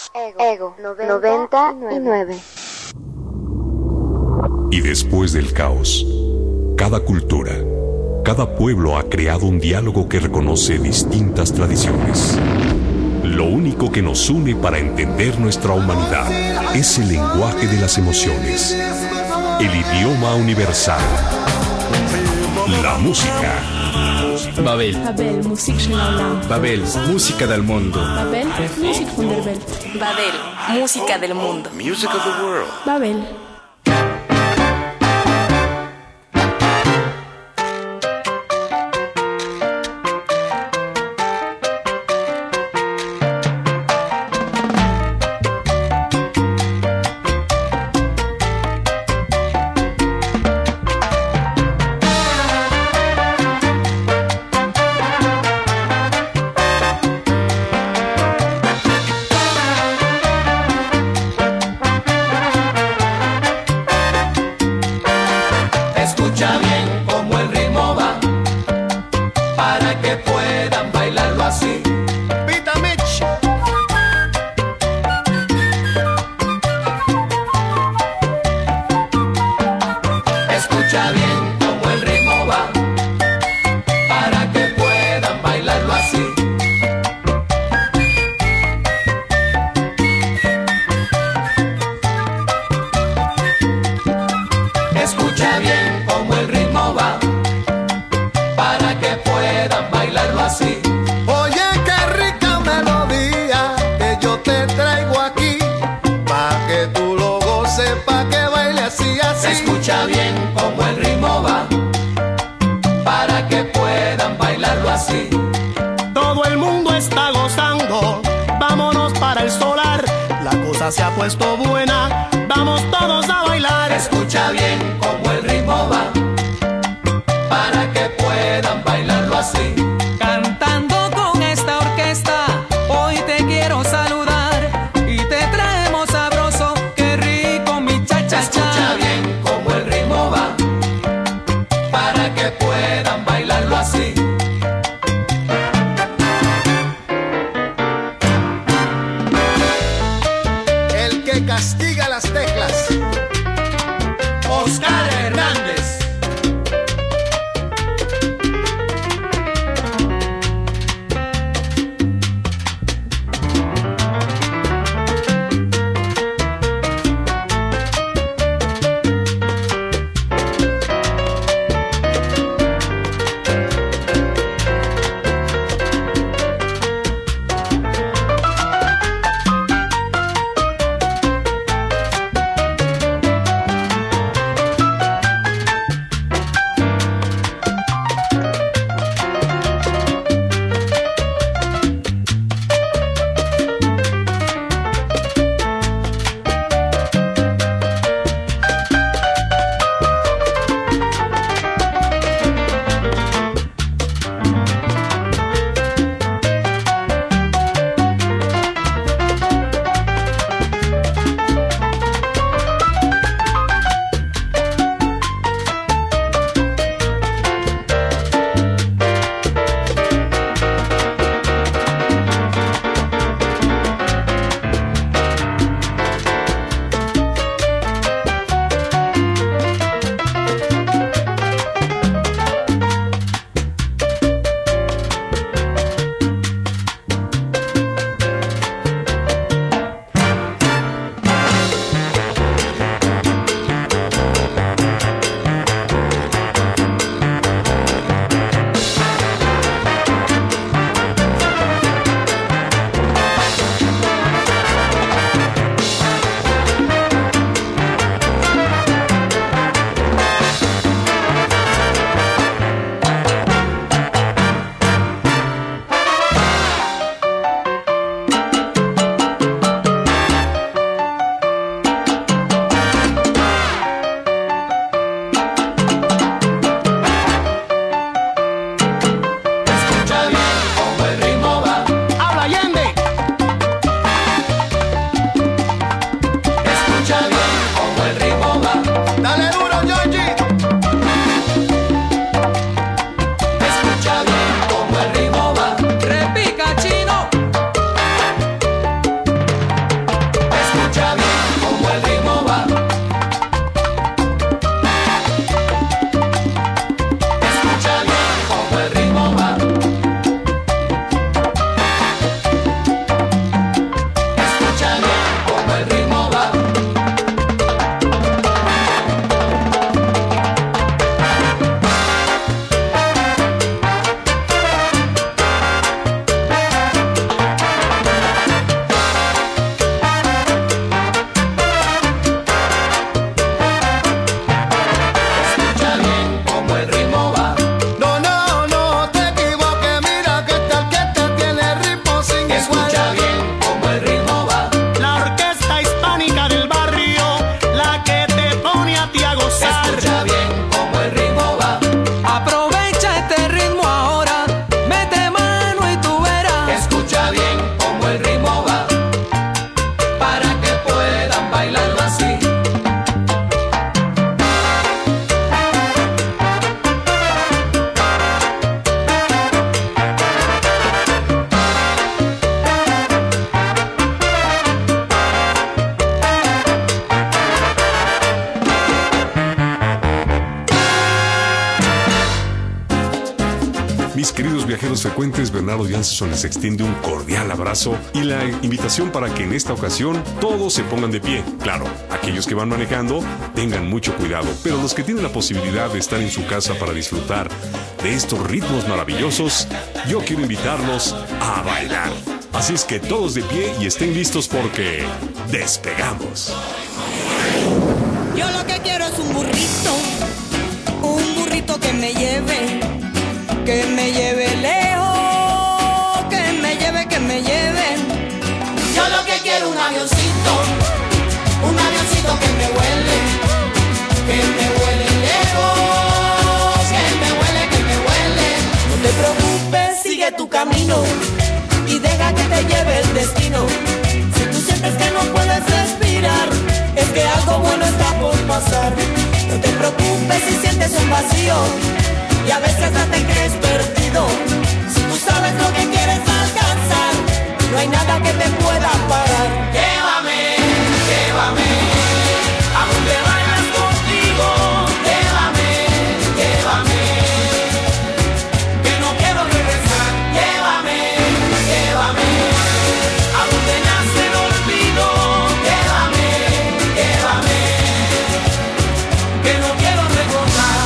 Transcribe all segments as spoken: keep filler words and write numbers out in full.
Ego noventa y nueve. Y después del caos, cada cultura, cada pueblo ha creado un diálogo que reconoce distintas tradiciones. Lo único que nos une para entender nuestra humanidad es el lenguaje de las emociones, el idioma universal, la música. Babel. Babel, Musik von Aulam. Babel, música del mundo. Babel, Musik von der Welt. Babel, música del mundo. Music of the world. Babel. Se ha puesto buena, vamos todos a bailar. Escucha bien cómo el ritmo va, para que puedan bailarlo así. Cantando con esta orquesta, hoy te quiero saludar y te traemos sabroso, qué rico mi cha-cha-cha. Escucha bien cómo el ritmo va, para que puedan bailarlo así. Castiga las teclas. Oscar Hernández. viajeros frecuentes, Bernardo Janson les extiende un cordial abrazo y la invitación para que en esta ocasión todos se pongan de pie. Claro, aquellos que van manejando tengan mucho cuidado, pero los que tienen la posibilidad de estar en su casa para disfrutar de estos ritmos maravillosos, yo quiero invitarlos a bailar. Así es que todos de pie y estén listos porque despegamos. Yo lo que quiero es un burrito, un burrito que me lleve, que me lleve lejos, que me lleve, que me lleve. Yo lo que quiero es un avioncito, un avioncito que me huele, que me huele lejos, que me huele, que me huele. No te preocupes, sigue tu camino y deja que te lleve el destino. Si tú sientes que no puedes respirar, es que algo bueno está por pasar. No te preocupes si sientes un vacío y a veces hasta te crees perdido. Si tú sabes lo que quieres alcanzar, no hay nada que te pueda parar. Llévame, llévame, a donde vayas contigo. Llévame, llévame, que no quiero regresar. Llévame, llévame, a donde nace el olvido. Llévame, llévame, que no quiero recordar.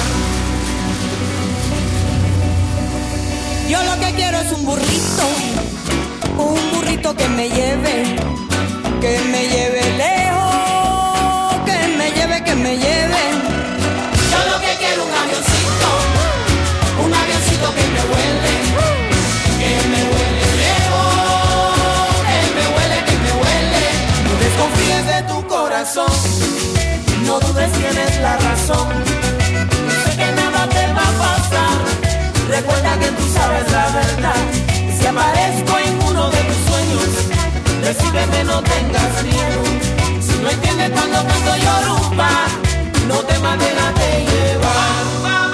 Yo lo que quiero es un burrito, un burrito que me lleve, que me lleve lejos, que me lleve, que me lleve. Yo lo que quiero es un avioncito, un avioncito que me huele, que me huele lejos, que me huele, que me huele. No desconfíes de tu corazón, no dudes, tienes la razón. No sé que nada te va a pasar, recuerda que tú sabes la verdad. Si aparezco en uno de tus sueños, decídeme, no tengas miedo. Si no entiendes cuando canto Yoruba, no te mates, déjate llevar.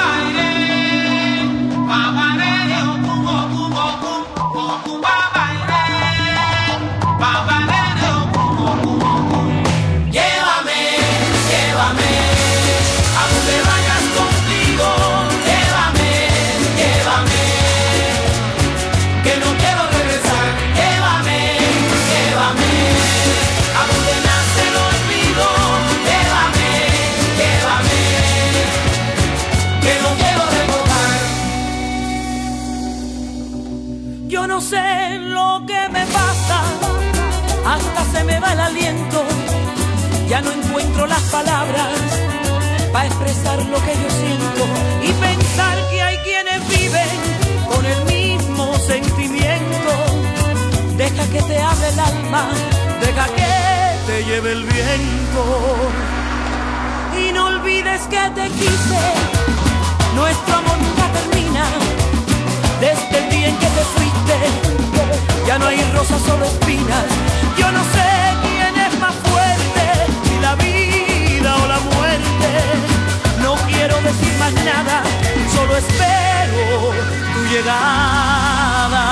Llévame, llévame, a donde vayas contigo. Llévame, llévame, que no quiero regresar. Llévame, llévame, a donde nace el olvido. Llévame, llévame, que no quiero recordar. Yo no sé lo que me pasa, hasta se me va el aliento. Ya no encuentro las palabras para expresar lo que yo siento y pensar que hay quienes viven con el mismo sentimiento. Deja que te hable el alma, deja que te lleve el viento. Y no olvides que te quise, nuestro amor nunca termina. Desde el día en que te fuiste, ya no hay rosas, solo espinas. Yo no sé quién es más fuerte, si la vida o la muerte. No quiero decir más nada, solo espero tu llegada.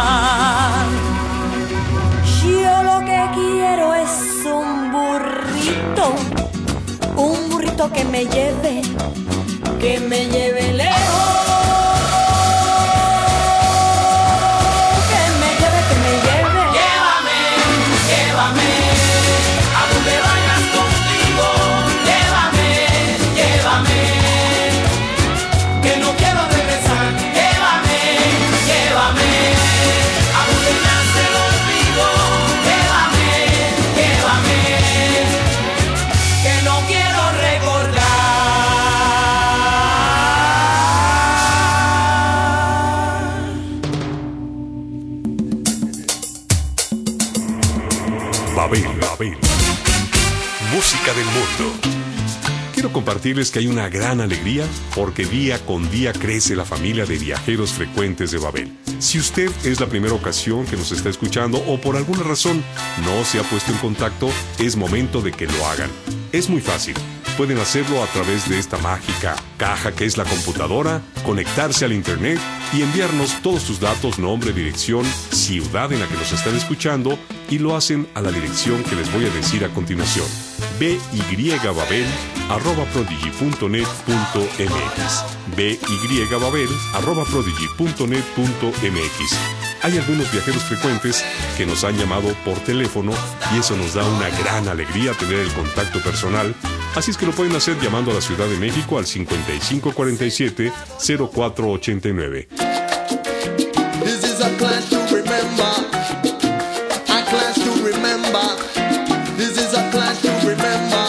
Yo lo que quiero es un burrito, un burrito que me lleve, que me lleve lejos. Babel, Babel. Música del mundo. Quiero compartirles que hay una gran alegría porque día con día crece la familia de viajeros frecuentes de Babel. Si usted es la primera ocasión que nos está escuchando o por alguna razón no se ha puesto en contacto, es momento de que lo hagan. Es muy fácil. Pueden hacerlo a través de esta mágica caja que es la computadora, conectarse al internet y enviarnos todos tus datos, nombre, dirección, ciudad en la que nos están escuchando, y lo hacen a la dirección que les voy a decir a continuación: byBabel arroba prodigy punto net punto mx, byBabel arroba prodigy punto net punto mx. Hay algunos viajeros frecuentes que nos han llamado por teléfono y eso nos da una gran alegría tener el contacto personal, así es que lo pueden hacer llamando a la Ciudad de México al cincuenta y cinco cuarenta y siete cero cuatro ochenta y nueve. This is a class to remember, a class to remember, this is a class to remember.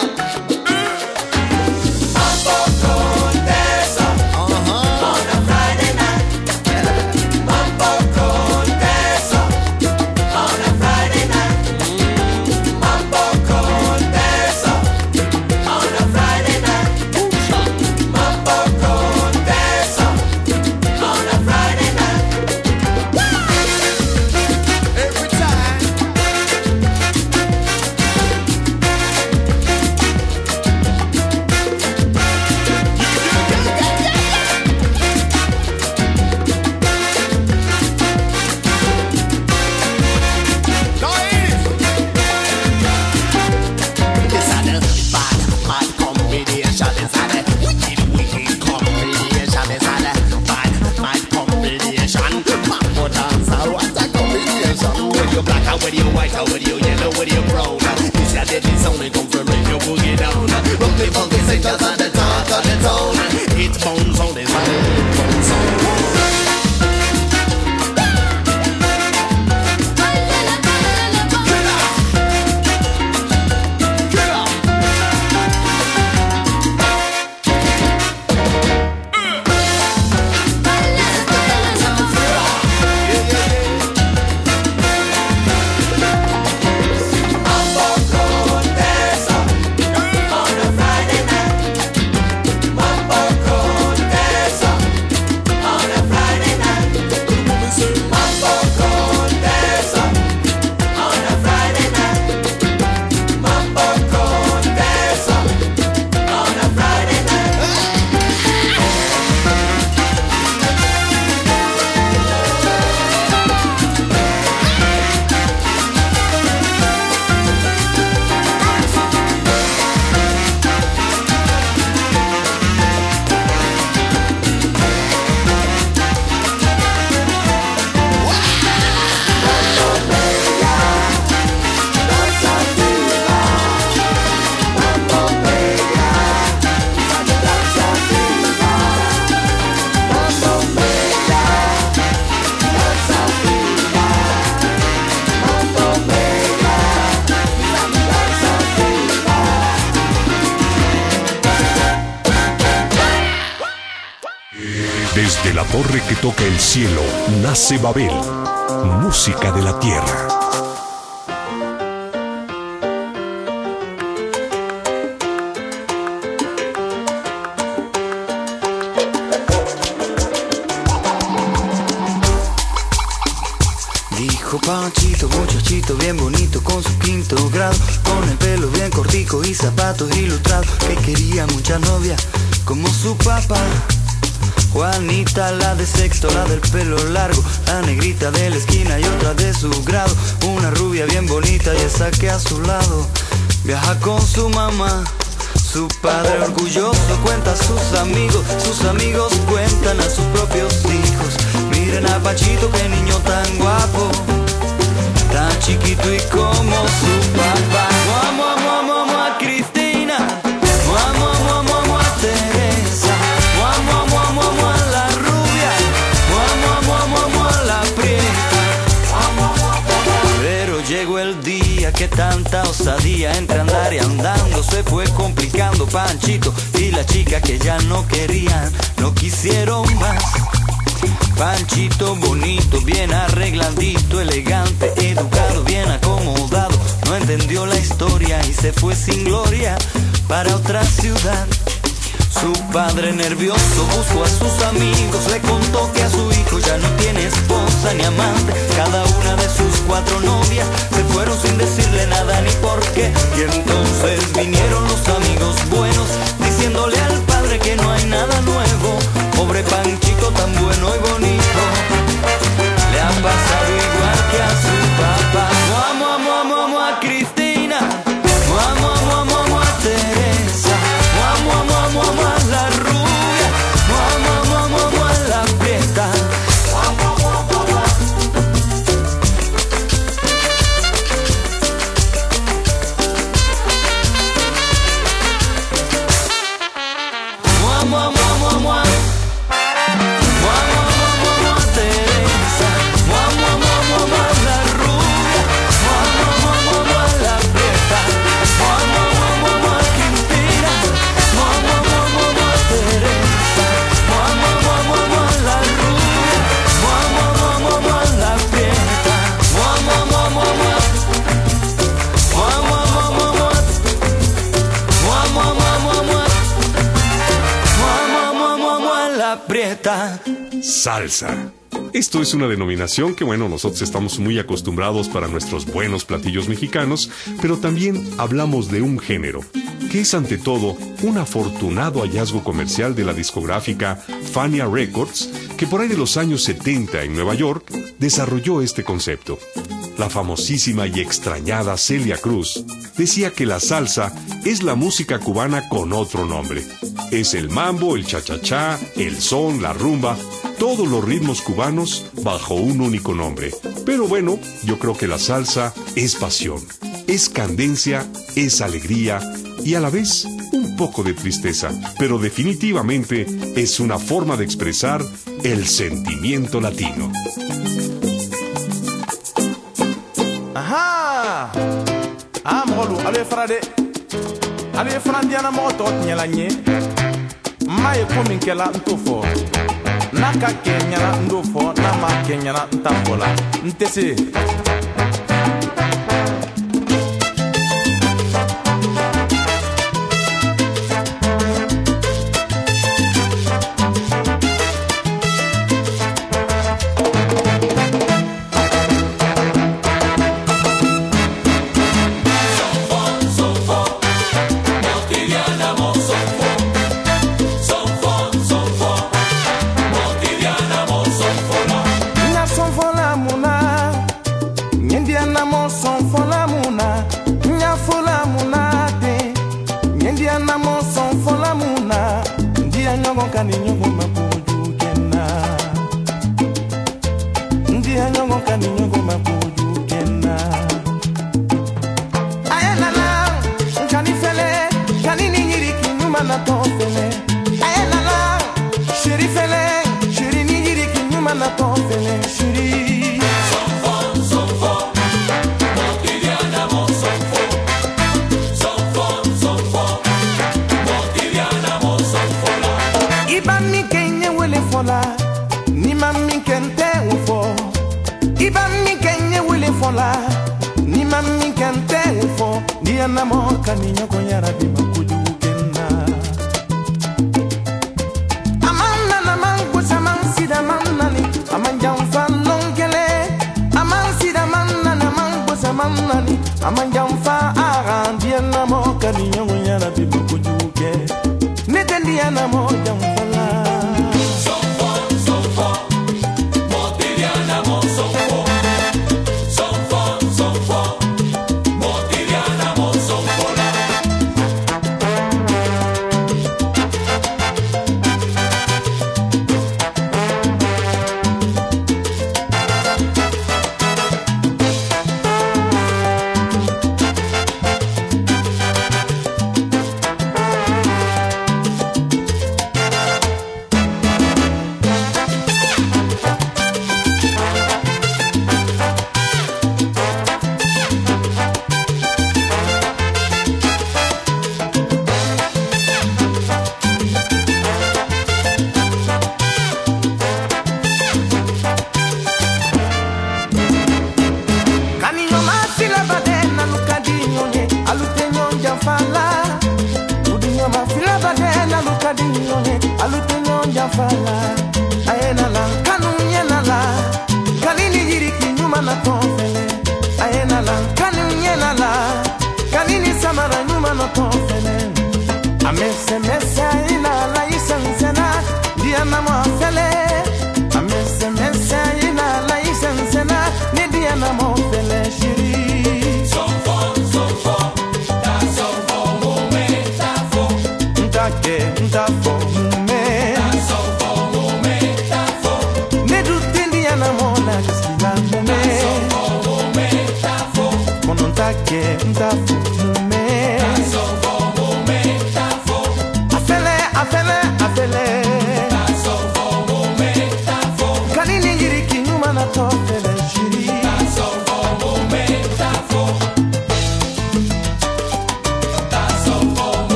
Desde la torre que toca el cielo, nace Babel, música de la tierra. Dijo Panchito, muchachito bien bonito con su quinto grado, con el pelo bien cortico y zapatos ilustrados, que quería mucha novia como su papá. Juanita, la de sexto, la del pelo largo, la negrita de la esquina y otra de su grado, una rubia bien bonita y esa que a su lado viaja con su mamá. Su padre orgulloso cuenta a sus amigos, sus amigos cuentan a sus propios hijos. Miren a Pachito, qué niño tan guapo, tan chiquito y como su papá. Amo, amo, amo, amo a Cristina, amo, amo, amo, amo a Teresa, amo, amo, amo, amo a la rubia, amo, amo, amo, amo a la prieta. Pero llegó el día que tanta osadía entre andar y andando se fue complicando. Panchito y la chica que ya no querían, no quisieron más. Panchito bonito, bien arregladito, elegante, educado, bien acomodado, no entendió la historia y se fue sin gloria para otra ciudad. Su padre nervioso buscó a sus amigos, le contó que a su hijo ya no tiene esposa ni amante, cada una de sus cuatro novias se fueron sin decirle nada ni por qué. Y entonces vinieron los amigos buenos, diciéndole al padre que no hay nada nuevo, pobre Panchito tan bueno y bonito. cometa. Salsa. Esto es una denominación que, bueno, nosotros estamos muy acostumbrados para nuestros buenos platillos mexicanos, pero también hablamos de un género, que es ante todo un afortunado hallazgo comercial de la discográfica Fania Records, que por ahí de los años setenta en Nueva York desarrolló este concepto. La famosísima y extrañada Celia Cruz decía que la salsa es la música cubana con otro nombre. Es el mambo, el cha-cha-cha, el son, la rumba, todos los ritmos cubanos bajo un único nombre. Pero bueno, yo creo que la salsa es pasión, es candencia, es alegría y a la vez un poco de tristeza, pero definitivamente es una forma de expresar el sentimiento latino. Aha! Ah, molu, allez frade. Allez frandiana moto nyala nye. Mai komin kela ntofo. Naka kenyana ndofo, nama kenyana ntafola. Ntese.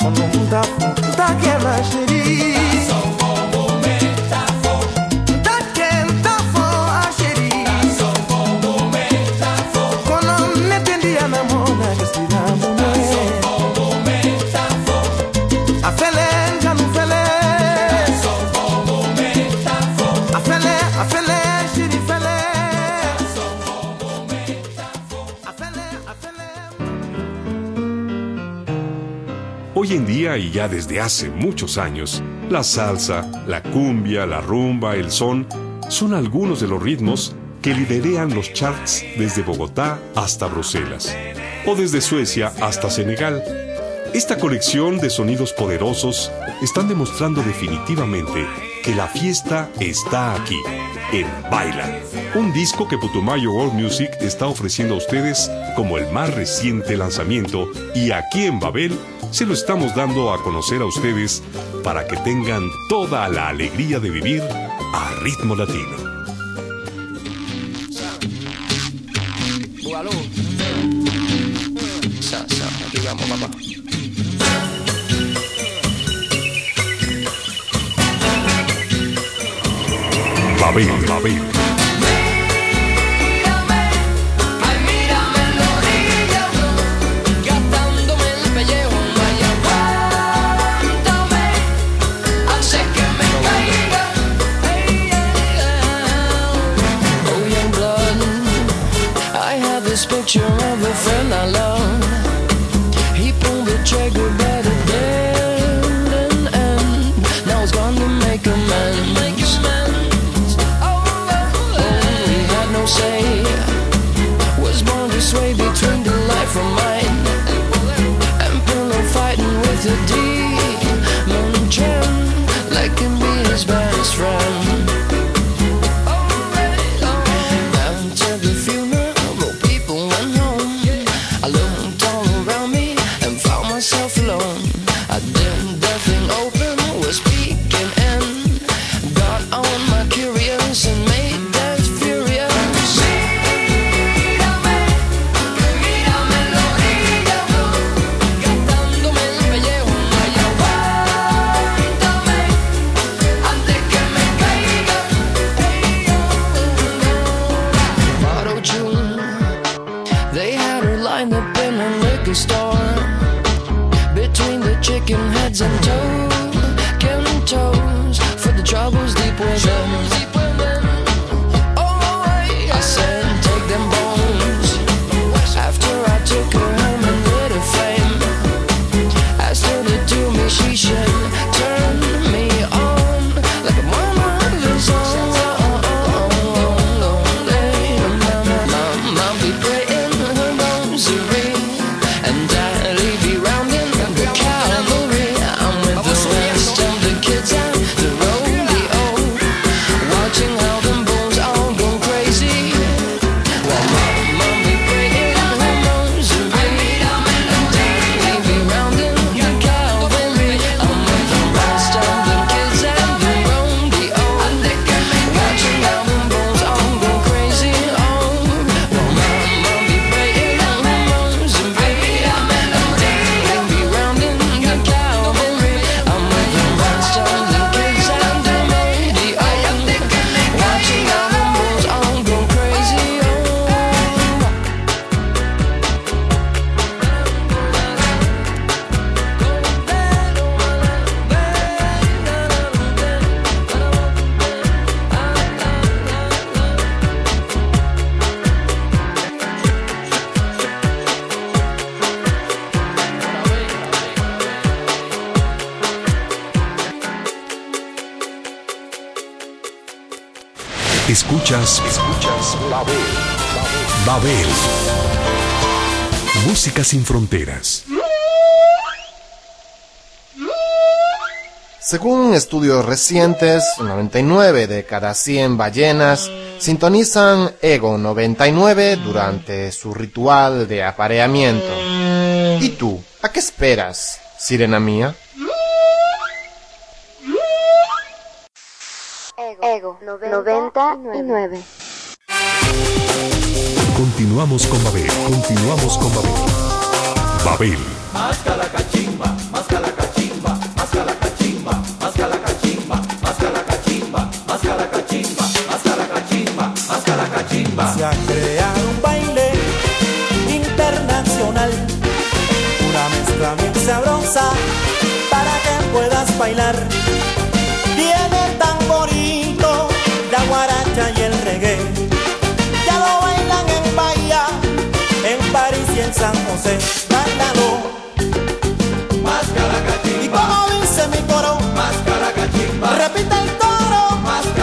Hoy en día, y ya desde hace muchos años, la salsa, la cumbia, la rumba, el son, son algunos de los ritmos que liderean los charts desde Bogotá hasta Bruselas, o desde Suecia hasta Senegal. Esta colección de sonidos poderosos están demostrando definitivamente que la fiesta está aquí, en Baila, un disco que Putumayo World Music está ofreciendo a ustedes como el más reciente lanzamiento, y aquí en Babel se lo estamos dando a conocer a ustedes para que tengan toda la alegría de vivir a ritmo latino. Bugalú. Sa, sa, aquí vamos, papá. Babel, Babel. Picture of a friend I love. He pulled the trigger but it didn't end. Now he's gone to make amends. Oh, he had no say. Was born to sway between the life of mine and pillow fighting with a demon trend, like can be his best friend. And token toes for the troubles deep within. Oh, I said take them bones. After I took her home and lit a flame, I stood it to me she should turn me on like a mama is on. I'll be praying her rosary and daily be rounding the Calvary. Escuchas, escuchas Babel, Babel, música sin fronteras. Según estudios recientes, noventa y nueve de cada cien ballenas sintonizan Ego noventa y nueve durante su ritual de apareamiento. ¿Y tú, a qué esperas, sirena mía? Ego noventa y nueve. Continuamos con Babel, continuamos con Babel. Babel. Masca la cachimba, masca la cachimba. puedas bailar. Tiene tan bonito la guaracha y el reggae. Ya lo bailan en Bahía, en París y en San José. Báilalo. Y como dice mi coro, repite el coro.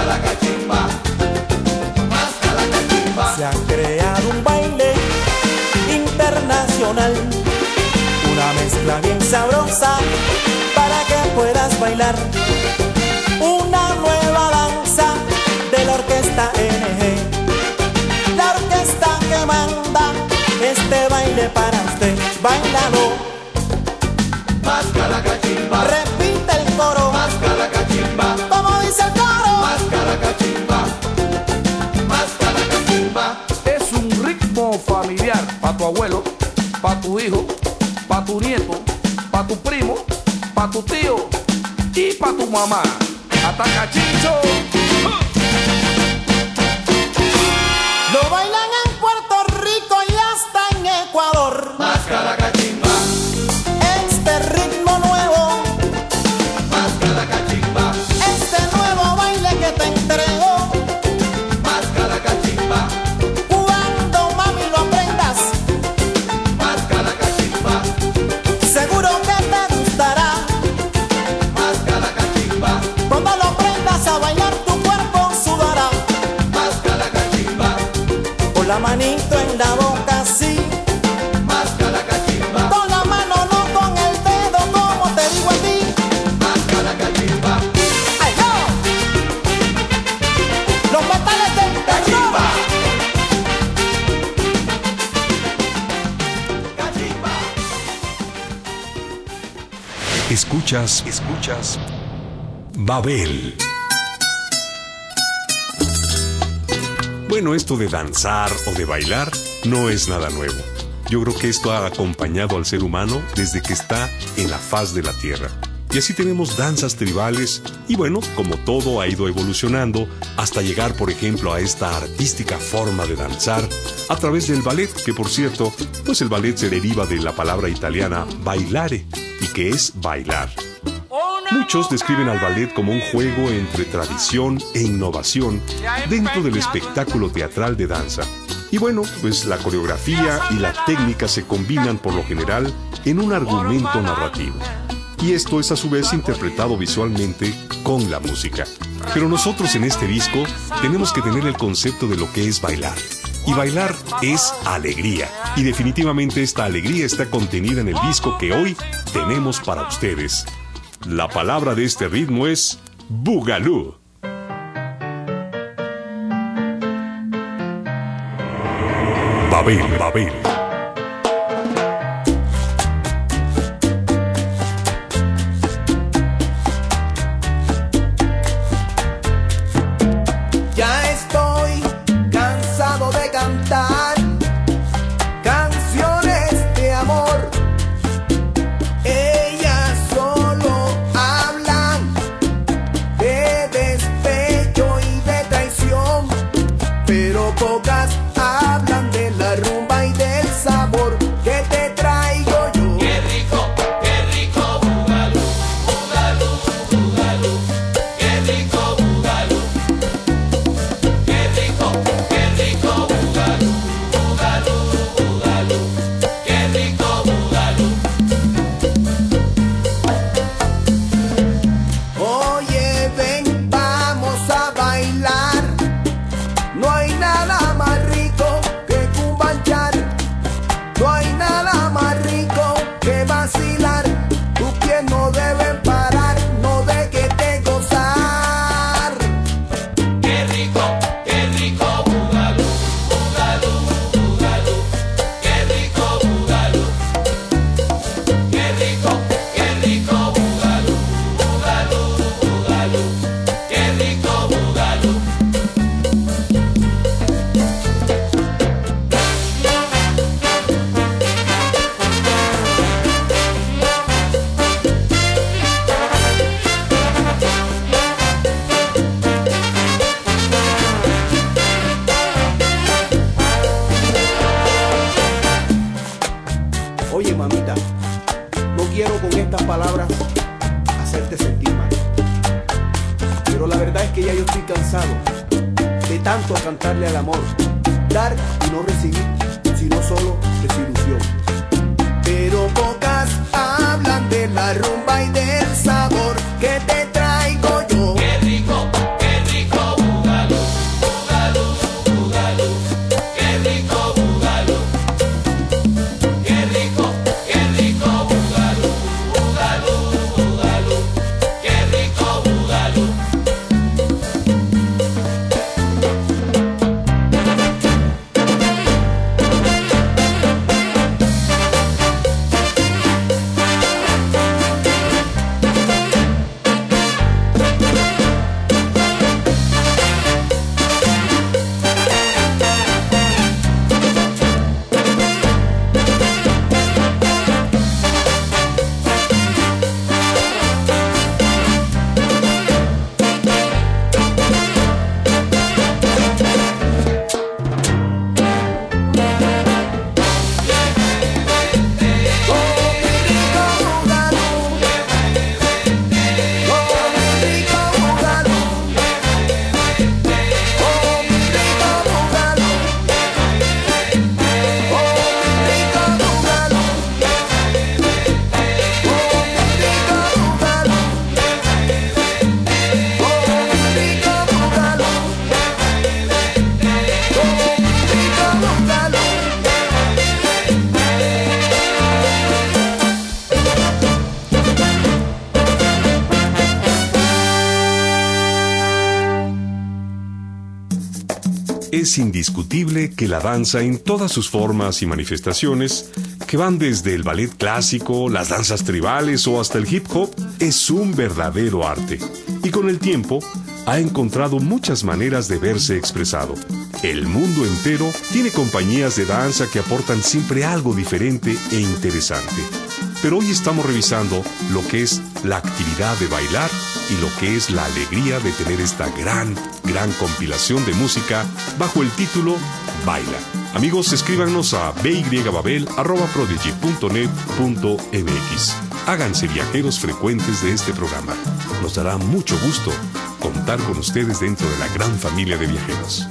Se ha creado un baile internacional, una mezcla bien sabrosa para que puedas bailar. Una nueva danza de la orquesta N G, la orquesta que manda este baile para usted. Báilalo. Repite el coro. Como dice el coro. Es un ritmo familiar para tu abuelo, para tu hijo, para tu nieto, para tu primo, para tu tío y para tu mamá. Ataca Chincho. Lo bailan en Puerto Rico y hasta en Ecuador. Este ritmo nuevo, este nuevo baile que te entrego, cuando mami lo aprendas, seguro que te gustará. Cuando lo aprendas a bailar tu cuerpo sudará. Con la manito en la boca sí, con la mano no con el dedo como te digo a ti. ¡Ay, no! Los metales del cachimba. Escuchas, escuchas Babel. Bueno, esto de danzar o de bailar no es nada nuevo. Yo creo que esto ha acompañado al ser humano desde que está en la faz de la tierra. Y así tenemos danzas tribales y bueno, como todo ha ido evolucionando hasta llegar, por ejemplo, a esta artística forma de danzar a través del ballet, que por cierto, pues el ballet se deriva de la palabra italiana bailare y que es bailar. Muchos describen al ballet como un juego entre tradición e innovación dentro del espectáculo teatral de danza. Y bueno, pues la coreografía y la técnica se combinan por lo general en un argumento narrativo. Y esto es a su vez interpretado visualmente con la música. Pero nosotros en este disco tenemos que tener el concepto de lo que es bailar. Y bailar es alegría. Y definitivamente esta alegría está contenida en el disco que hoy tenemos para ustedes. La palabra de este ritmo es Boogaloo. Babel, Babel. Ya estoy cansado de cantar canciones de amor. Ellas solo hablan de despecho y de traición, pero pocas hablan de la rumba y del cansado de tanto cantarle al amor, dar y no recibir, sino solo desilusión. Pero pocas hablan de la rumba y del sabor que te traigo yo. Qué rico, qué rico, bugalú, bugalú, bugalú. Qué rico, bugalú. Qué rico, qué rico, bugalú, bugalú, bugalú. Qué rico, bugalú. Es indiscutible que la danza en todas sus formas y manifestaciones, que van desde el ballet clásico, las danzas tribales o hasta el hip hop, es un verdadero arte. Y con el tiempo, ha encontrado muchas maneras de verse expresado. El mundo entero tiene compañías de danza que aportan siempre algo diferente e interesante. Pero hoy estamos revisando lo que es la actividad de bailar y lo que es la alegría de tener esta gran, gran compilación de música bajo el título Baila. Amigos, escríbanos a b y babel arroba prodigy punto net punto m x. Háganse viajeros frecuentes de este programa. Nos dará mucho gusto contar con ustedes dentro de la gran familia de viajeros.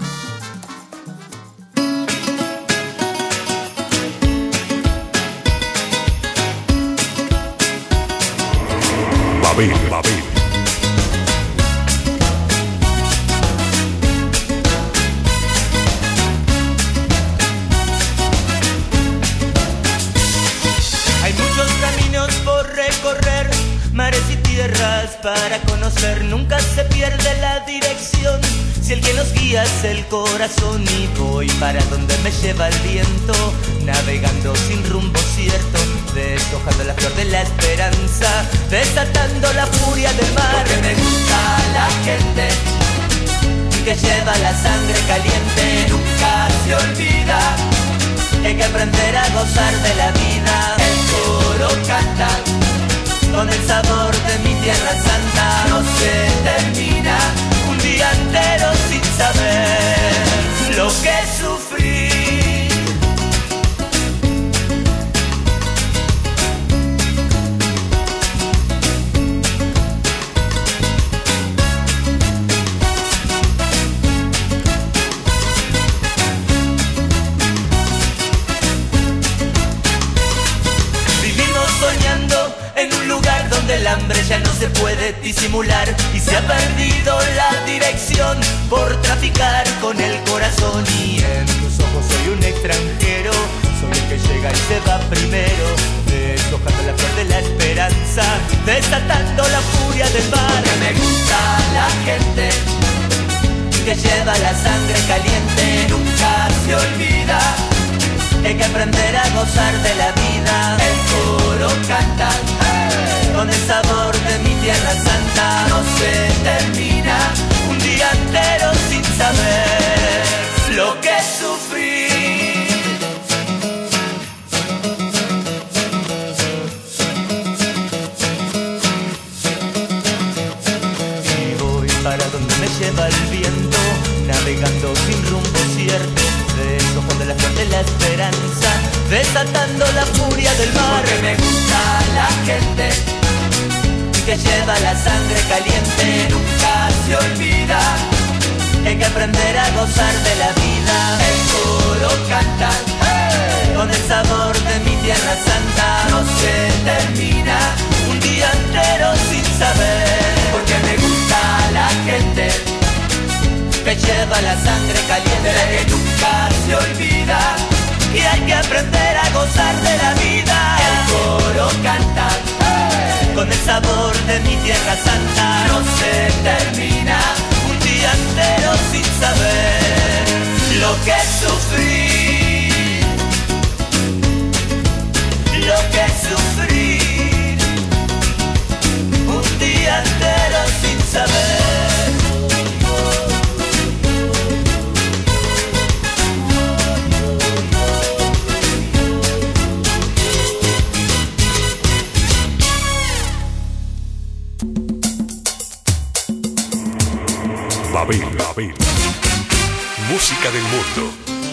Babel, Babel. Hay muchos caminos por recorrer, mares y tierras para conocer. Nunca se pierde la dirección si el que nos guía es el corazón. Y voy para donde me lleva el viento, navegando sin rumbo cierto, deshojando la flor de la esperanza, desatando la furia del mar. Porque me gusta la gente que lleva la sangre caliente, nunca se olvida, hay que aprender a gozar de la vida. El coro canta con el sabor de mi tierra santa. No se termina un día entero sin saber lo que sufrí. El hambre ya no se puede disimular y se ha perdido la dirección por traficar con el corazón. Y en tus ojos soy un extranjero, soy el que llega y se va primero, deshojando la flor de la esperanza, desatando la furia del mar. Porque me gusta la gente que lleva la sangre caliente, nunca se olvida, hay que aprender a gozar de la vida. El coro canta con el sabor de mi tierra santa. No se termina un día entero sin saber lo que sufrí. Y voy para donde me lleva el viento, navegando sin rumbo cierto, deshojando la flor de la esperanza, desatando la furia del mar. Porque me gusta la gente que lleva la sangre caliente, nunca se olvida, gozar de la vida. El coro canta, hey, con el sabor de mi tierra santa. No se termina un día entero sin saber, porque me gusta la gente que lleva la sangre caliente, que nunca se olvida, y hay que aprender a gozar de la vida. El coro canta, hey, con el sabor de mi tierra santa. No se termina un día entero sin saber lo que sufrí, lo que sufrí, un día entero sin saber. Babel, Babel. Música del mundo.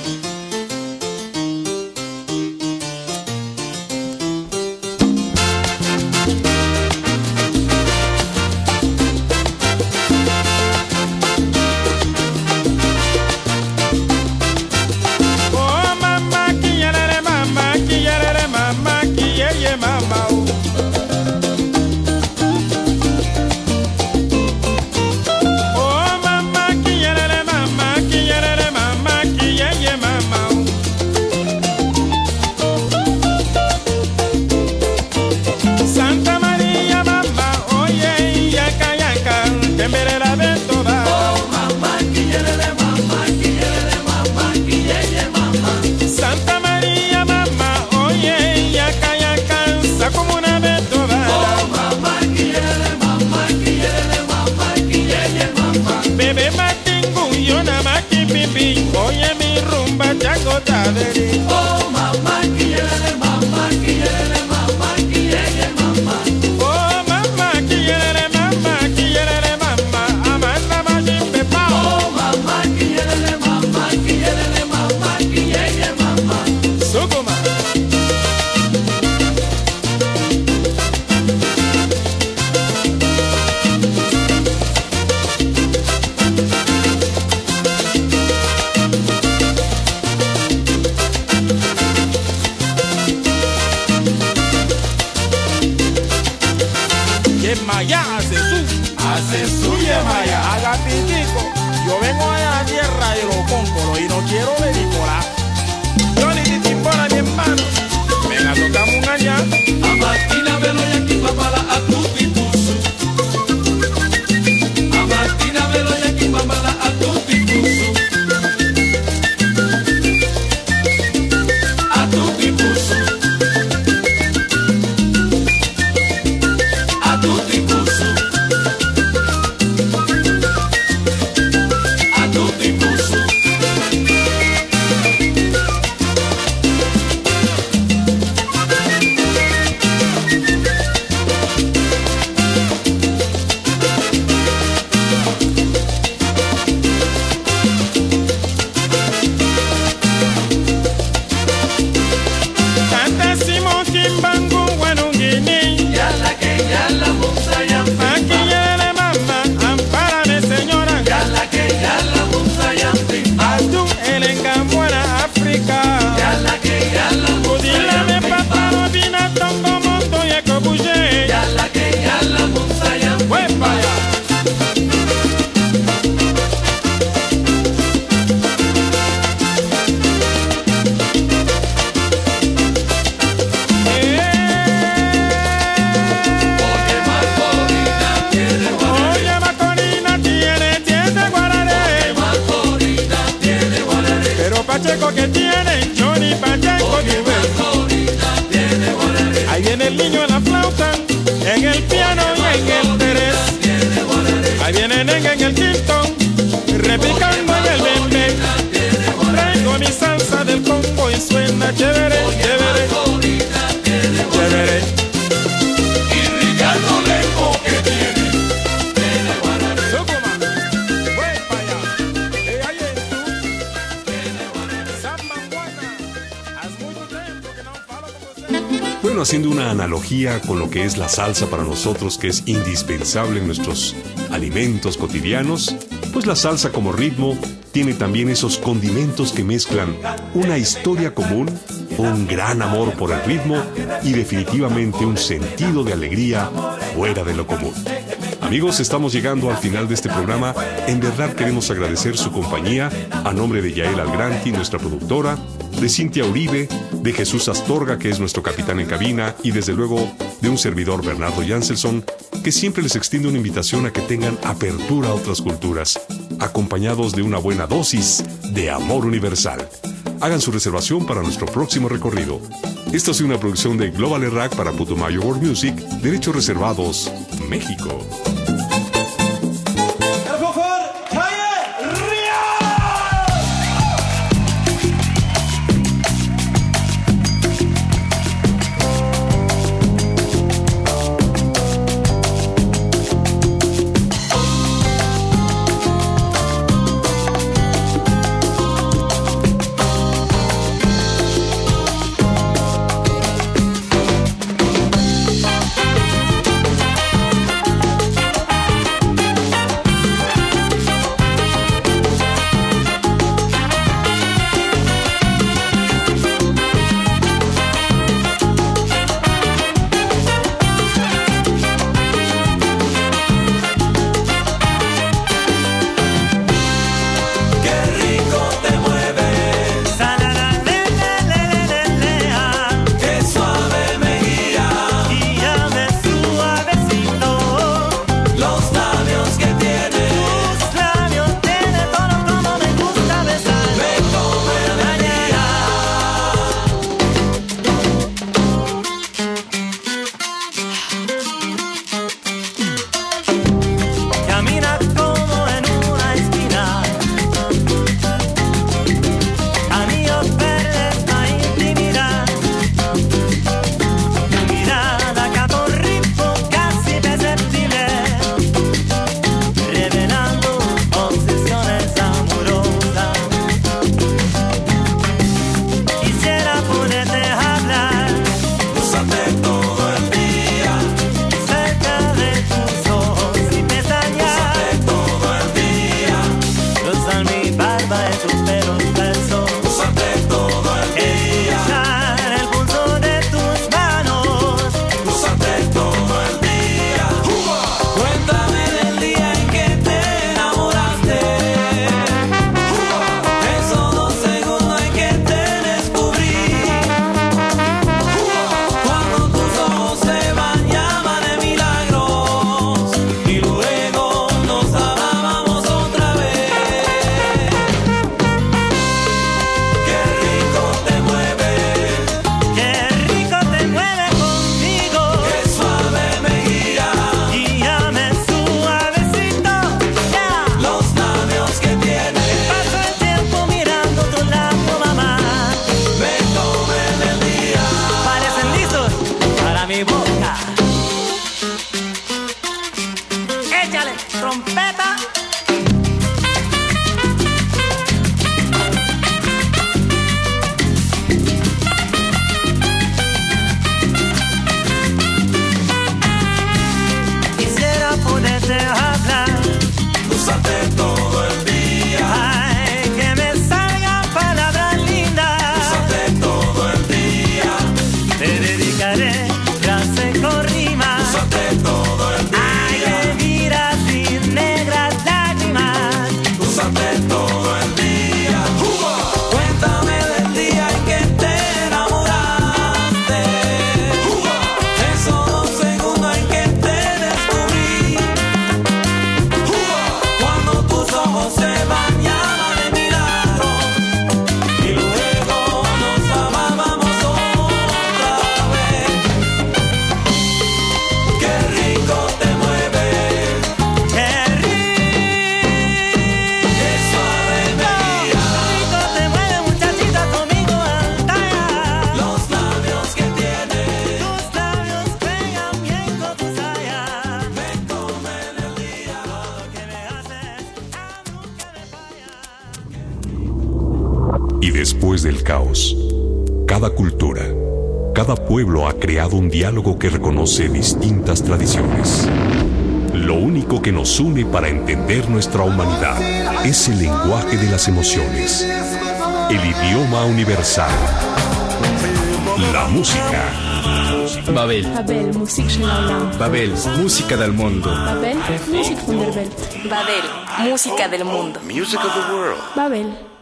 Oye mi rumba chacotadere. Oh mamá, quillere, mamá, quillere, mamá, quillere, mamá. Oh mamá, quillere, mamá, quillere, mamá. Amanda majimbe pa. Oh mamá, quillere, mamá, quillere, mamá, quillere, mamá. Sukuma. Maya hace su, hace su Maya, haga piquico. Yo vengo de la tierra de los cóncoros y no quiero venir por ahí. Yo ni te timbora mi hermano, venga tocamos un allá. A Martina velo y aquí papala a tu pipusu. A Martina velo y aquí papala a tu pipusu. A tu pipusu. Pacheco que tiene, Johnny Pacheco tiene. Ahí viene el niño en la flauta, en el piano y en el terés. Ahí viene Nenga en el quinto, repicando en el bembe. Traigo mi salsa del Congo y suena chévere, chévere, chévere. Y Ricardo Leco que tiene. Bueno, haciendo una analogía con lo que es la salsa para nosotros, que es indispensable en nuestros alimentos cotidianos, pues la salsa como ritmo tiene también esos condimentos que mezclan una historia común, un gran amor por el ritmo y definitivamente un sentido de alegría fuera de lo común. Amigos, estamos llegando al final de este programa. En verdad queremos agradecer su compañía a nombre de Yael Algranti, nuestra productora, de Cintia Uribe, de Jesús Astorga, que es nuestro capitán en cabina, y desde luego de un servidor, Bernardo Janselson, que siempre les extiende una invitación a que tengan apertura a otras culturas, acompañados de una buena dosis de amor universal. Hagan su reservación para nuestro próximo recorrido. Esta es una producción de Global E R A C para Putumayo World Music, derechos reservados, México. Después del caos, cada cultura, cada pueblo ha creado un diálogo que reconoce distintas tradiciones. Lo único que nos une para entender nuestra humanidad es el lenguaje de las emociones, el idioma universal, la música. Babel. Babel, Musik schnell Aula. Babel, música del mundo. Babel, Musik von der Welt. Babel, música del mundo. Music of the world. Babel.